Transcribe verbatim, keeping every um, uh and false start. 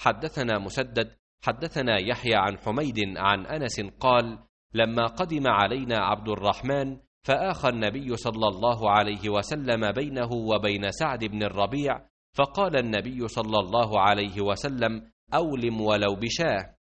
حدثنا مسدد حدثنا يحيى عن حميد عن أنس قال: لما قدم علينا عبد الرحمن فآخى النبي صلى الله عليه وسلم بينه وبين سعد بن الربيع، فقال النبي صلى الله عليه وسلم: أولم ولو بشاه.